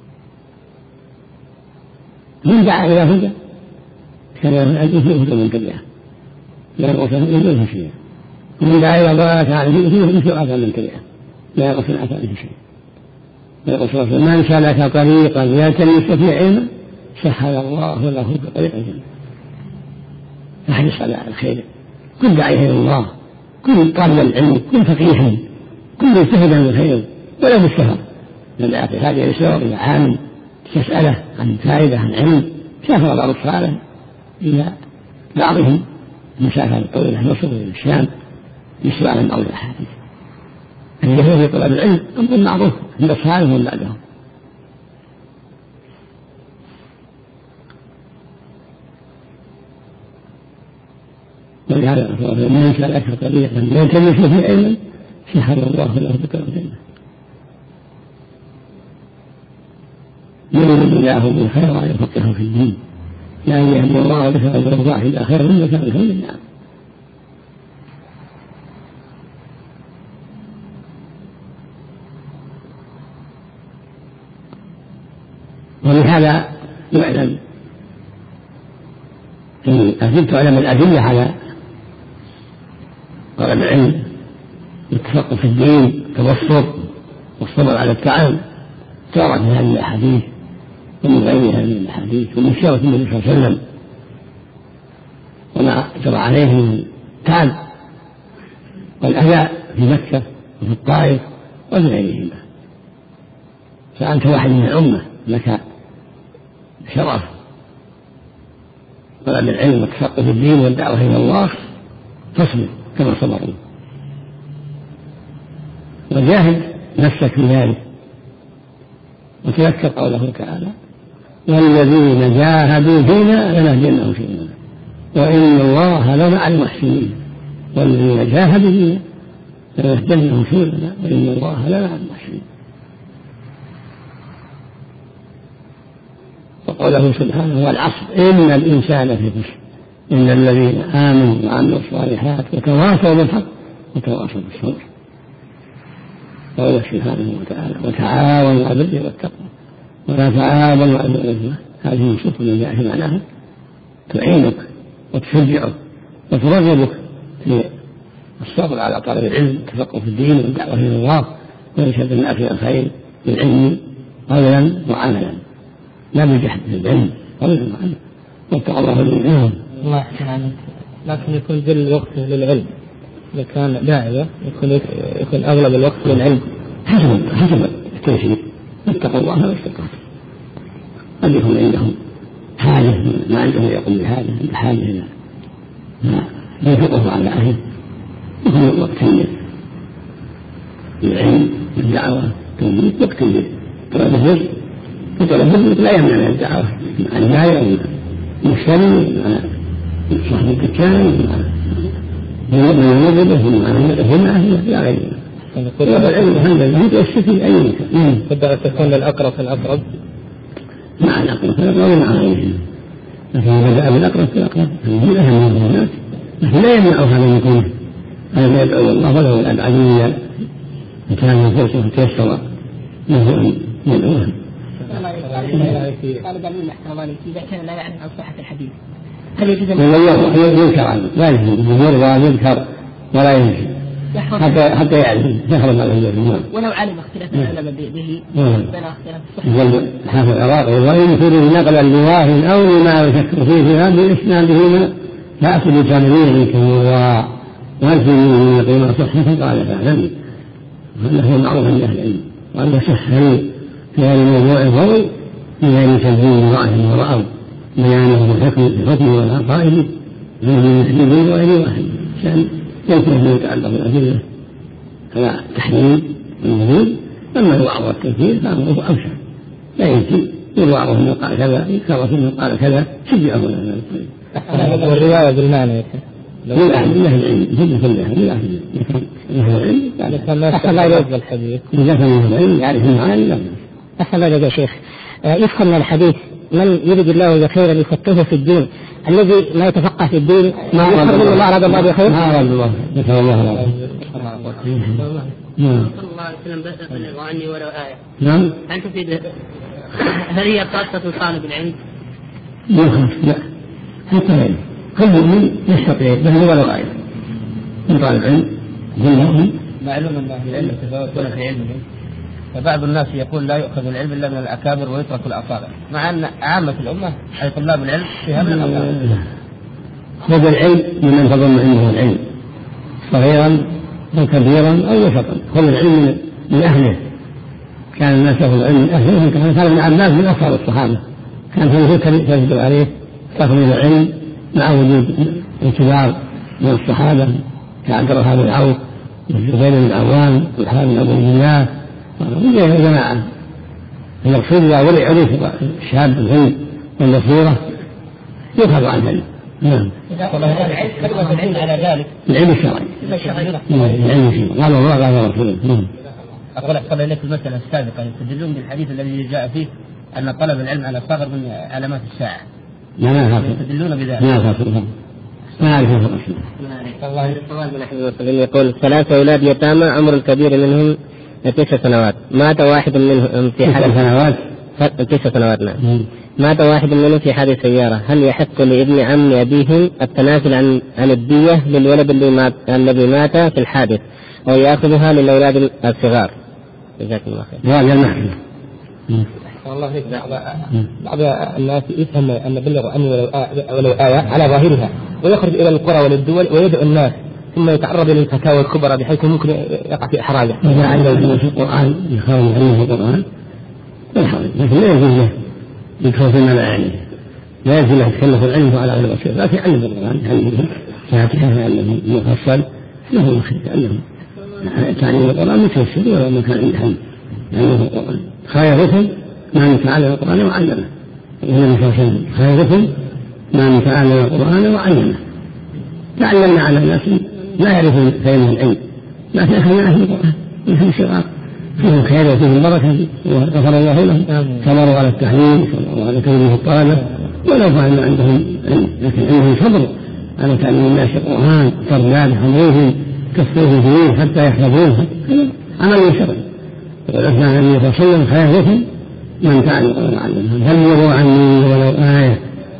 من دعا إلى هدى كان له الأجر هدى من تبعه، لا ينقص منه شيئا، ومن دعا إلى ضلالة كان فيه مثل آثام من تبعه، لا ينقص من آثامه شيئا. ويقول صلى الله عليه وسلم: من سلك طريقا يلتمس فيه علما سهل الله له بطريق الجنة. فاحرص على الخير، كن داعيا الى الله، كن طالب العلم، كن فقيها، كن مجتهدا بالخير ولا بالسهر. من هذه الرسالة إلى عالم تسأله عن فائدة عن علم، سافر بعض الصالح إلى بعضهم مسافة طويلة مصر إلى الشام لسؤال عن بعض الأحاديث. الجهل في طلب العلم أمر معروف عند الصالح ومن بعدهم. ولهذا من سلك طريقا يلتمس فيه علما سهل الله له بطريق الجنة. يريد الله بالخير ويفقهه في الدين، لا يهدي الله بك ويرضاه الى خير مما كان الحمد لله. ولهذا يعلم أن تعلم الأدلة على طلب العلم والتفقه في الدين، التوسط والصبر على التعب، ترى في هذه الأحاديث ومن غيرها من الأحاديث ومن سيرة النبي صلى الله عليه وسلم وما جرى عليه من تعب والأذى في مكة وفي الطائف وفي غيرهما. فأنت واحد من الأمة لك شرف طلب العلم والتفقه في الدين والدعوة إلى الله، فاصبر كما صبروا وجاهد نفسك في ذلك. وتذكر قوله تعالى: والذين جاهدوا فينا لنهدينهم سبلنا وإن الله لمع المحسنين. والذين جاهدوا فينا لنهدينهم سبلنا وإن الله لمع المحسنين. وقوله سبحانه: والعصر إن الإنسان في خسر إلا الذين آمنوا وعملوا الصالحات وتواصوا بالحق وتواصوا بالصبر. قوله سبحانه وتعالى: وتعاونوا على البر والتقوى ولا تعاونوا على الإثم. هذه النصوص اللي جاء في معناها تعينك وتشجعك وترغبك في الصبر على طلب العلم والتفقه في الدين والدعوة إلى الله وإرشاد الناس إلى الخير بالعلم قولا وعملا، لا بالجهل بالعلم قولا وعملا. واتقوا الله الذين الله يحسن عنك. لكن يكون ذل وقت للعلم، إذا كان داعية يكون يكون أغلب الوقت للعلم حسب حسب التيسير. اتقوا الله ما استطعتم. قد يكون عندهم حاجة ما عندهم يقوم بحاجة بحاجة إلى ما ينفقه على أهله، يكون وقت للعلم والدعوة تنمية وقت طلب الرزق. وطلب الرزق لا يمنع من الدعوة مع البائع والمشتري مع صاحب الدكان مع الموظف ومع المدرسة لا غيره. العلم هذا يتأسس في أي مكان. تبدأ تكون للأقرب فالأقرب مع الأقرب فالأقرب ومع غيره. لكن بدأ بالأقرب فالأقرب هذه أهم من الناس، لكن لا يمنع هذا من يكون هذا يدعو الله وله الأدعية وكان فرصة تيسر له أن يدعوها. قال دليل احتمالي إذا كان لا يعلم عن صحة الحديث هل يجوز يذكر عنه لا يذكر يذكر ولا ينسي حتى حتى يعلم يحرم على الجميع. ولو علم اختلاف العلماء به بين اختلاف الصحة. حافظ العراقي وإن فرض نقلا لواه أو لما يشك فيه في هذه الإسلام بهما فأكد تمرين كالوضاع وألف من قيمة صحة قال فاعلم. هذا هو معروف عند أهل العلم. وأن سهل في هذا الموضوع الفضل في غير تنزيل رأيه ورأوا بيانه الحكم الحكم والعقائد من حديث وغير واحد عشان يمكن أن يتعلق بالأدلة على تحليل الموجود. أما الوعظ والتنفيذ فأمره أوسع، لا يمكن يروعه أنه قال كذا يكرر أنه قال كذا شجعه ولا لا. والرواية بالمعنى لله العلم جل كلها لله العلم لا يرد الحديث إذا كان العلم يعرف المعاني لا أحسن لا يا شيخ. يفهم من الحديث من يريد الله بخيرا يفقهه في الدين، الذي لا يتفقه في الدين ما أراد الله بخير ما أراد الله نسأل الله العافية. نعم. صلى الله عليه وسلم بلغ عني ولو آية. نعم. هل تفيد هل هي خاصة طالب العلم؟ لا حتى غيره كل مؤمن يستطيع بل ولو آية من طالب علم كلهم معلوم أن أهل العلم تفاوتون في علمهم فبعض الناس يقول لا يؤخذ العلم إلا من الأكابر ويترك الأصابع، مع أن عامة الأمة أي طلاب العلم فيها من الأكابر. خذ العلم ممن تظن عنده العلم صغيرا أو كبيرا أو وسطا، خذ العلم من أهله. كان الناس يأخذ العلم من أهله، كان ابن عباس من أصحاب الصحابة، كان فيه تجد عليه تفضيل العلم مع وجود الكبار من الصحابة كعبد الرحمن بن عوف والزبير بن العوام والحارث بن أبي الله وغيرهم جماعة. المقصود إذا ولع عليه الشاب العلم والبصيرة يؤخذ عنه العلم. نعم. كلمة العلم على ذلك العلم الشرعي. العلم الشرعي. قال الله قال رسوله. أقول أحسن إليك المسألة السابقة يستدلون بالحديث الذي جاء فيه أن طلب العلم على صغر من علامات الساعة. لا لا هذا. يستدلون بذلك. لا هذا. ما أعرف هذا. الله يسلمك. يقول ثلاثة أولاد يتامى عمر الكبير منهم تسع سنوات، مات واحد منهم في حادث سنوات تسع سنوات نعم. مات واحد منهم في حادث سيارة، هل يحق لابن عم أبيهم التنازل عن عن الدية للولد اللي مات الذي مات في الحادث أو يأخذها للأولاد الصغار؟ جزاكم الله خير. هذا المعنى. والله هيك بعض الناس يفهم أن بلغ أن ولو آية على ظاهرها ويخرج إلى القرى وللدول ويدعو الناس ثم يتعرض للفتاوى الكبرى بحيث ممكن يقع في إحراجه. إذا علم في القرآن يخرج عنه في القرآن لا حرج، لكن لا يجوز له يدخل فيما لا يعنيه، لا يجوز له يتكلف العلم على غير بصير، لكن يعلم القرآن يعلمه فاتحة يعلمه مفصل له الخير يعلمه. تعليم القرآن متوسل ولا مكان عند حمد يعلمه القرآن. خيركم من تعلم القرآن وعلمه. خيركم من تعلم القرآن وعلمه. تعلمنا على الناس لا يعرفون فهم العلم، لكن أخذنا أهل القرآن نحن الصغار فيهم خير وفيهم بركة وغفر الله لهم، صبروا على التحليل صبروا على كونه الطالب ولو فعلنا عندهم علم، لكن عندهم صبر على تعليم الناس القرآن، تربية حملوهم كفوه فيه حتى يحفظوه، هذا عمل شرعي. يقول أثناء النبي صلى الله عليه وسلم خيركم من تعلم القرآن وعلمه. بلغوا عني ولو آية.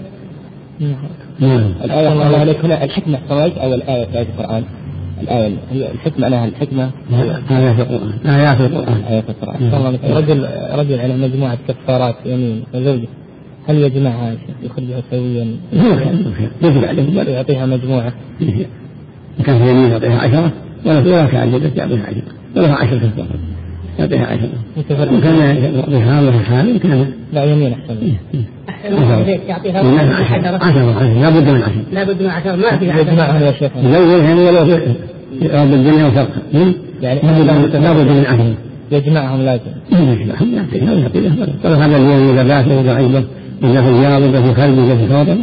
نعم. الآية الله عليك هنا الحكمة فوائد أو الآية في آية القرآن؟ الآية هي الحكمة معناها الحكمة. آيات القرآن. آيات القرآن. آيات القرآن. رجل رجل على مجموعة كفارات يمين وزوجه، هل يجمعها يخرجها سويا؟ يجب عليه يعطيها مجموعة. كان في يمين يعطيها عشرة ولا ولا كان جدت يعطيها عشرة ولا عشرة كفارات يعطيها عشرة. وكان يعطيها الله حاله كان لا يمين أحسن. يعطيها عشرة عشرة لا بد من عشرة. لا بد من عشرة ما في يجمعها يا شيخ. زوجها ولو في رب الدنيا وشرقها. يعني لا بد من عشرة. يجمعهم لازم. يجمعهم يعطيها ويعطيها. طلب هذا اليوم إذا باته إذا عيبه إذا في الرياض إذا في خلق إذا في خاطر.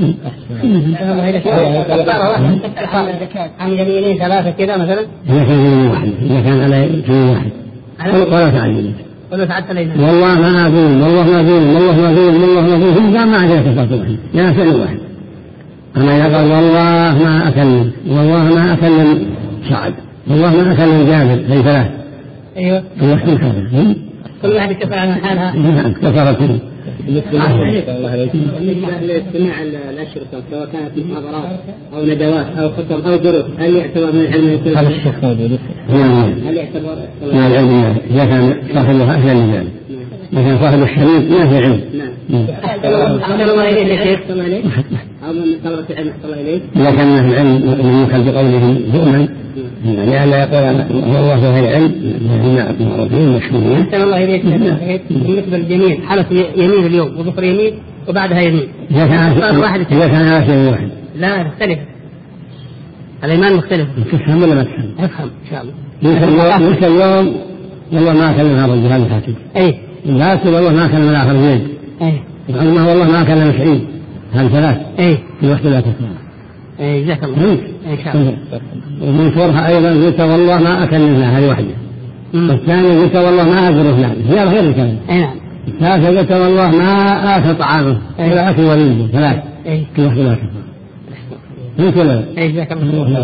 عن يمينين ثلاثة كذا مثلا. إذا كان يمين واحد إذا كان على يمين واحد. ولا تعلم. والله ما أقول والله ما أقول والله ما أقول والله ما أقول هم ما عندنا كفارة واحد لا فعل واحد. أما إذا قال والله ما أكلم والله ما أكلم سعد والله ما أكلم جابر في ثلاث. أيوة. كل واحد كفر عن حالها. نعم كفرت. بالنسبة لاستماع الأشرطة سواء كانت محاضرات أو ندوات أو خطب أو دروس هل يعتبر من العلم؟ هذا الشيخ موجود. هل يعتبر من العلم إذا كان صاحبها أهلا لذلك، لكن صاحب الشريط ما في علم. نعم. أحسن الله إليك يا شيخ أحسن عليك أو من طلبة العلم أحسن الله إليك. إذا كان من العلم من يخل بقولهم يؤمن يعني لا يقول والله في العلم هنا معروفين مشهورين. أحسن الله إليك. بالنسبة للجميل حلف يمين اليوم وظفر يمين وبعدها يمين. إذا كان واحد إذا كان عاشر واحد. لا تختلف. الإيمان مختلف. تفهم ولا ما تفهم؟ أفهم إن شاء الله. يمكن اليوم والله ما كلم هذا الجهاد الحاكم. أي. لا تقول والله ما كلم الآخر زيد. أي. الله والله ما كلم سعيد. هذا ثلاث. أي. في وقت لا تسمع. أي جزاك الله. إن شاء الله. ومن صورها أيضا قلت والله ما أكلمها هذه واحدة. والثاني قلت والله ما أزر فلان هي غير الكلام. أي نعم. الثالث قلت والله ما آكل طعامه ولا أكل وليده ثلاث. أي. في وقت لا تسمع. ليش ولا؟ أي جزاك الله.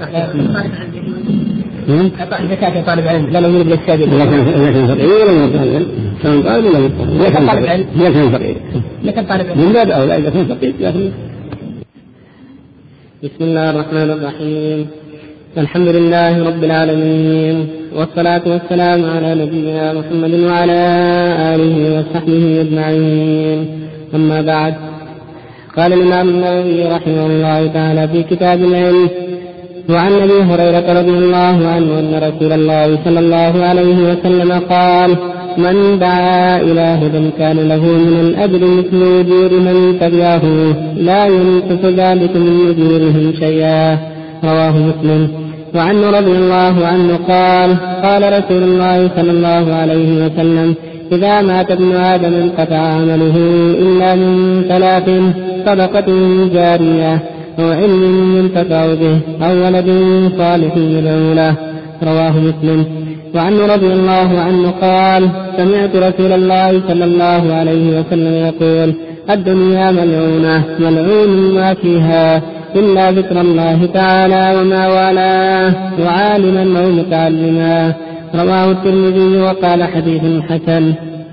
زكاة طالب علم لا لا يريد للشهادة. إذا كان إذا كان فقير ولا طالب كان طالب ولا إذا كان طالب علم إذا كان فقير إذا كان طالب علم من باب أولى إذا كان فقير. بسم الله الرحمن الرحيم. الحمد لله رب العالمين، والصلاة والسلام على نبينا محمد وعلى آله وصحبه أجمعين. أما بعد، قال الإمام النووي رحمه الله تعالى في كتاب العلم: وعن أبي هريرة رضي الله عنه أن رسول الله صلى الله عليه وسلم قال: من دعا إلى هدى كان له من الأجر مثل أجور من تبعه لا ينقص ذلك من أجورهم شيئا. رواه مسلم. وعنه رضي الله عنه قال: قال رسول الله صلى الله عليه وسلم: إذا مات ابن آدم انقطع عمله إلا من ثلاث: صدقة جارية، أو علم ينتفع به، أو ولد صالح يدعو له. رواه مسلم. وعنه رضي الله عنه قال: سمعت رسول الله صلى الله عليه وسلم يقول: الدنيا ملعونة ملعون ما فيها إلا ذكر الله تعالى وما والاه وعالما أو متعلما. رواه الترمذي وقال: حديث حسن.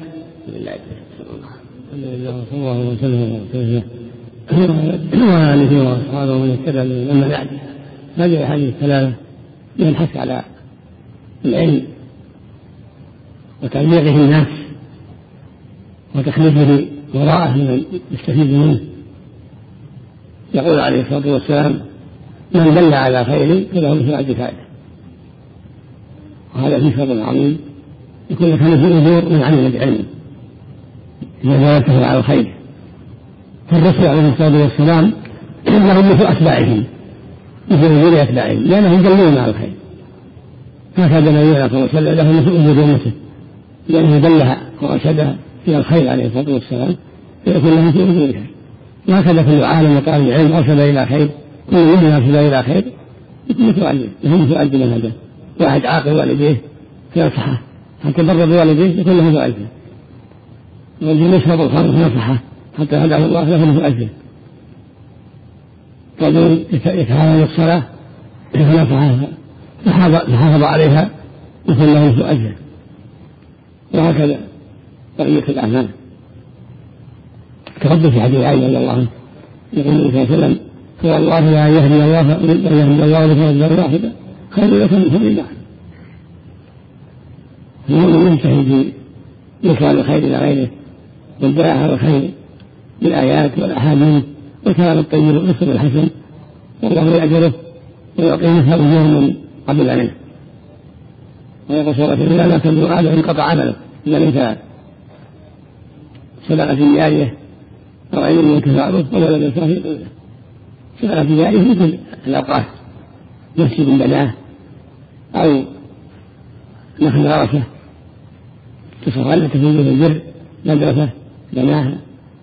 الله وسلم وآله وأصحابه من اهتدى لما بعد. هذه الأحاديث الثلاثة من الحث على العلم وتبليغه الناس وتخليفه وراءه من يستفيد منه. يقول عليه الصلاة والسلام: من دل على خير فله مثل أجر فاعله. وهذا فيه فضل عظيم، يكون لك مثل أجور من عمل بعلم إذا دلته على الخير. فالرسول عليه الصلاة والسلام لهم مثل أتباعهم، مثل أجور أتباعهم، لأنهم دلون على الخير. هكذا نبينا صلى الله عليه وسلم له مثل أجور أمته، لأنه دلها وأرشدها إلى الخير عليه الصلاة والسلام، فيكون له مثل أجورها. وهكذا كل عالم وطالب العلم أرشد إلى خير، كل من أرشد إلى خير يكون متعلم، يكون متعلم من هذا. واحد عاقل والديه ينصحه حتى بر بوالديه يكون له متعلم، والذي يشرب الخمر نصحه حتى هداه الله له متعلم. رجل يتعاون الصلاة فنصحه فحافظ عليها يكون له متعلم. وهكذا بقية الأعمال. تقدم في حديث عائشة رضي الله عنها يقول النبي صلى الله عليه وسلم: فوالله لا يهدي الله لا يهدي الله بفضل واحدة خير لك من حمر النعم. المؤمن يجتهد في إرسال الخير إلى غيره والدعاء على الخير بالآيات والأحاديث والكلام الطيب والأسلوب الحسن، والله يأجره ويعطيه مثل أجور من قبل عليه. ويقول سورة: إذا مات ابن آدم انقطع عمله إلا من ثلاث: صدقة جارية، أو علم ينتفع به، أو ولد صالح يدعو له. صدقة جارية مثل الأوقات، مسجد بناه أو نخل غرسه تصغر لك في البر، مدرسة بناها،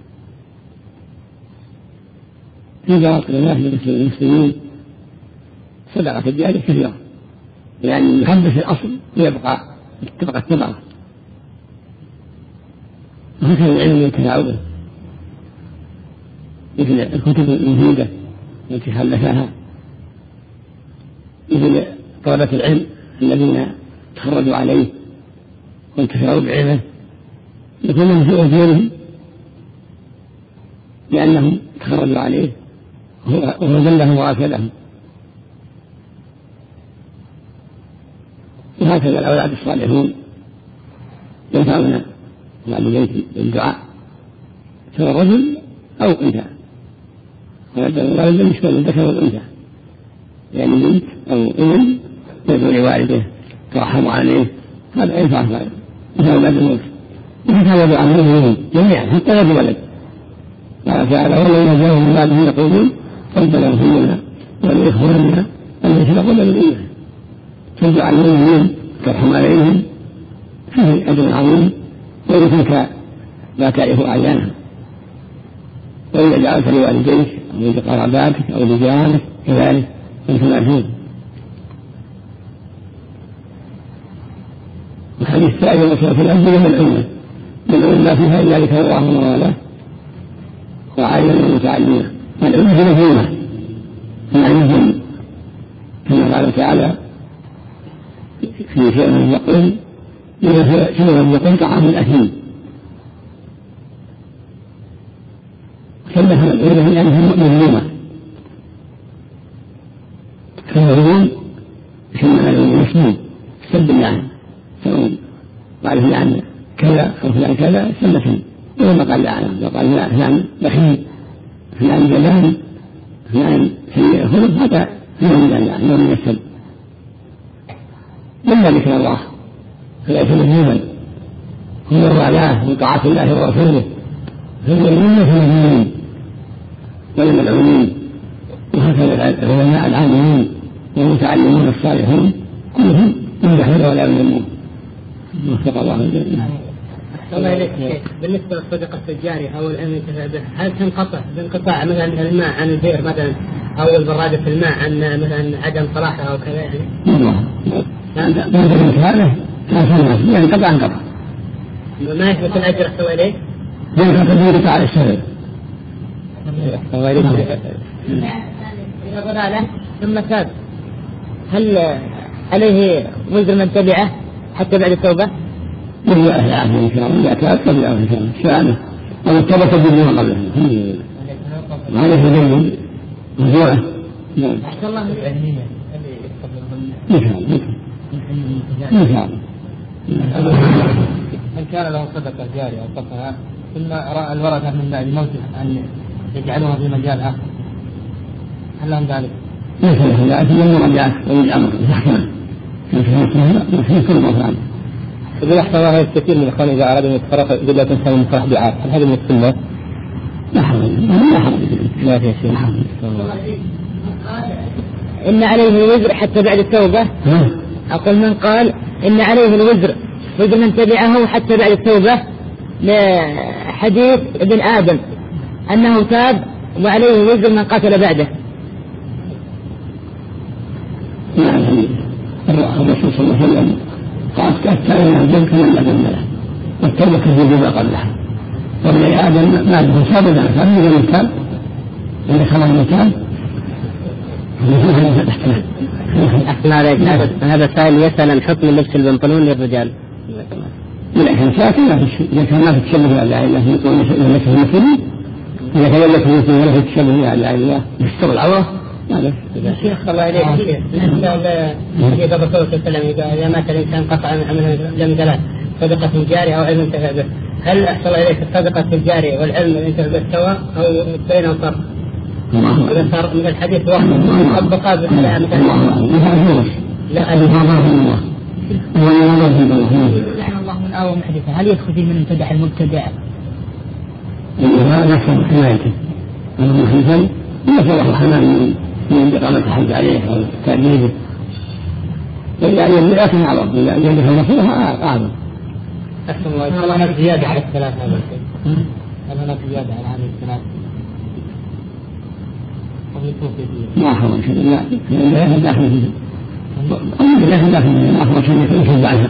تجارة بناه للمسلمين. صدقة جارية كثيرة، يعني يحدث الأصل ويبقى تبقى الثمرة. وهكذا العلم ينتفع به، مثل الكتب المفيدة التي خلفها، مثل طلبة العلم الذين تخرجوا عليه وانتفعوا بعلمه، يكون لهم في أجورهم لأنهم تخرجوا عليه وهو دلهم وأرشدهم. وهكذا الأولاد الصالحون ينفعون والديهم بالدعاء، سواء رجل أو أنثى. ولد المشكلة الذكر والأنثى، يعني بنت أو ابن يدعو لوالده ترحم عليه، هذا ينفع فعلا مثل بعد الموت. وهكذا دعاء المؤمنين جميعا حتى ولد ولد. قال تعالى: والذين جاءوا من بعدهم يقولون ربنا اغفر لنا ولإخواننا الذين سبقونا بالإيمان. فدعاء المؤمنين ترحم عليهم فيه أجر عظيم، ويترك لا تعرف أعيانها. وإذا جعلت لوالديك أو لقراباتك أو لجيرانك كذلك فأنت مأجور. الحديث الثاني: وصل في الأرض من الأمة من أمة فيها إلا ذكر الله وموالاه وعالما ومتعلما. الأمة هي مفهومة معنى كما قال تعالى في شيء من يقول شيء من يقول طعام الأثيم، كلها الأولى لأنها مظلومة، فالمظلوم كذا سنة وما قال لا أعلم، لو قال لا فلان بخيل فلان جبان فلان سيء الخلق هذا نوع من الله، نوع من السب. إلا ذكر الله فليس مذموما، هو والاه من طاعة الله ورسوله، فهو المؤمنين المؤمنين والملعونين، وهكذا العلماء العاملين والمتعلمون الصالحون كلهم يمدحون ولا يذمون. وفق الله الجميع. الله إليك بالنسبة للصدقة الجارية أو العلم ينتفع به، هل تنقطع بانقطاع مثلا الماء عن البئر مثلا أو البرادة في الماء عن مثلا عدم صلاحها أو كذا يعني؟ لا لا هذا كان ينقطع انقطع ما يثبت الأجر أحسن إليك؟ ينقطع بينقطع على السبب. أحسن إليك إذا ضلاله ثم تاب هل عليه وزر من تبعه حتى بعد التوبة؟ من لا يعلم إن شاء الله إذا تاب تبعه إن شاء الله شأنه أو التوبة تبدو ما قبله وهذا في ذنب وزوعه. أحسن الله العلمية مثال مثال من كان له صدقة جارية أوقفها ثم رأى الورثة من بعد موته أن يجعلوها في مجال آخر هل لهم ذلك؟ ليس له ذلك من مرجعات ويجعل محكمة في كل مفعول. إذا أحسن الله الكثير من الإخوان إذا أرادوا أن يتفرق إذا كان من فرح دعاء هل هذا من السنة؟ لا حرج لا حرج لا في شيء. إن عليه الوزر حتى بعد التوبة. أقول من قال إن عليه الوزر وزر من تبعه حتى بعد التوبة لحديث ابن آدم أنه تاب وعليه وزر من قاتل بعده. نعم الرسول صلى الله عليه وسلم قال التائب من الذنب كمن لا ذنب له والتوبة كالذنب ما قبلها. وابن آدم ما له تاب ولا تاب إذا لم تاب إذا خرج من تاب أحسن عليك. هذا سائل يسأل عن حكم لبس البنطلون للرجال. لكن ساكن إذا كان ما في تشبه على الله يقول لبس المسلمين إذا كان لبس المسلمين ولا في تشبه على الله يستر العورة هذا. شيخ الله عليك إذا الرسول صلى الله عليه وسلم إذا مات الإنسان قطع من لم ثلاث صدقة الجارية أو علم ينتفع به هل أحسن الله عليك الصدقة الجارية والعلم ينتفع به سواء أو بين أو إذا صار من الحديث واحد أطبقات بالحياة مثلا لا الله لعن الله من آوى محدثة هل يدخل فيه من امتدح المبتدع؟ لا يحصل حمايته أنا محدثا يحصل له حماية من إقامة الحج عليه أو تأديبه يعني لكن أعظم يعني يدخل المصيرها أعظم. أحسن الله إن شاء الله هناك زيادة على الثلاث هذا الشيء هل هناك زيادة على هذه الثلاث؟ ما حرم شيء لا لا داخل فيه لا داخل فيه أخبر شيء يخرج عنها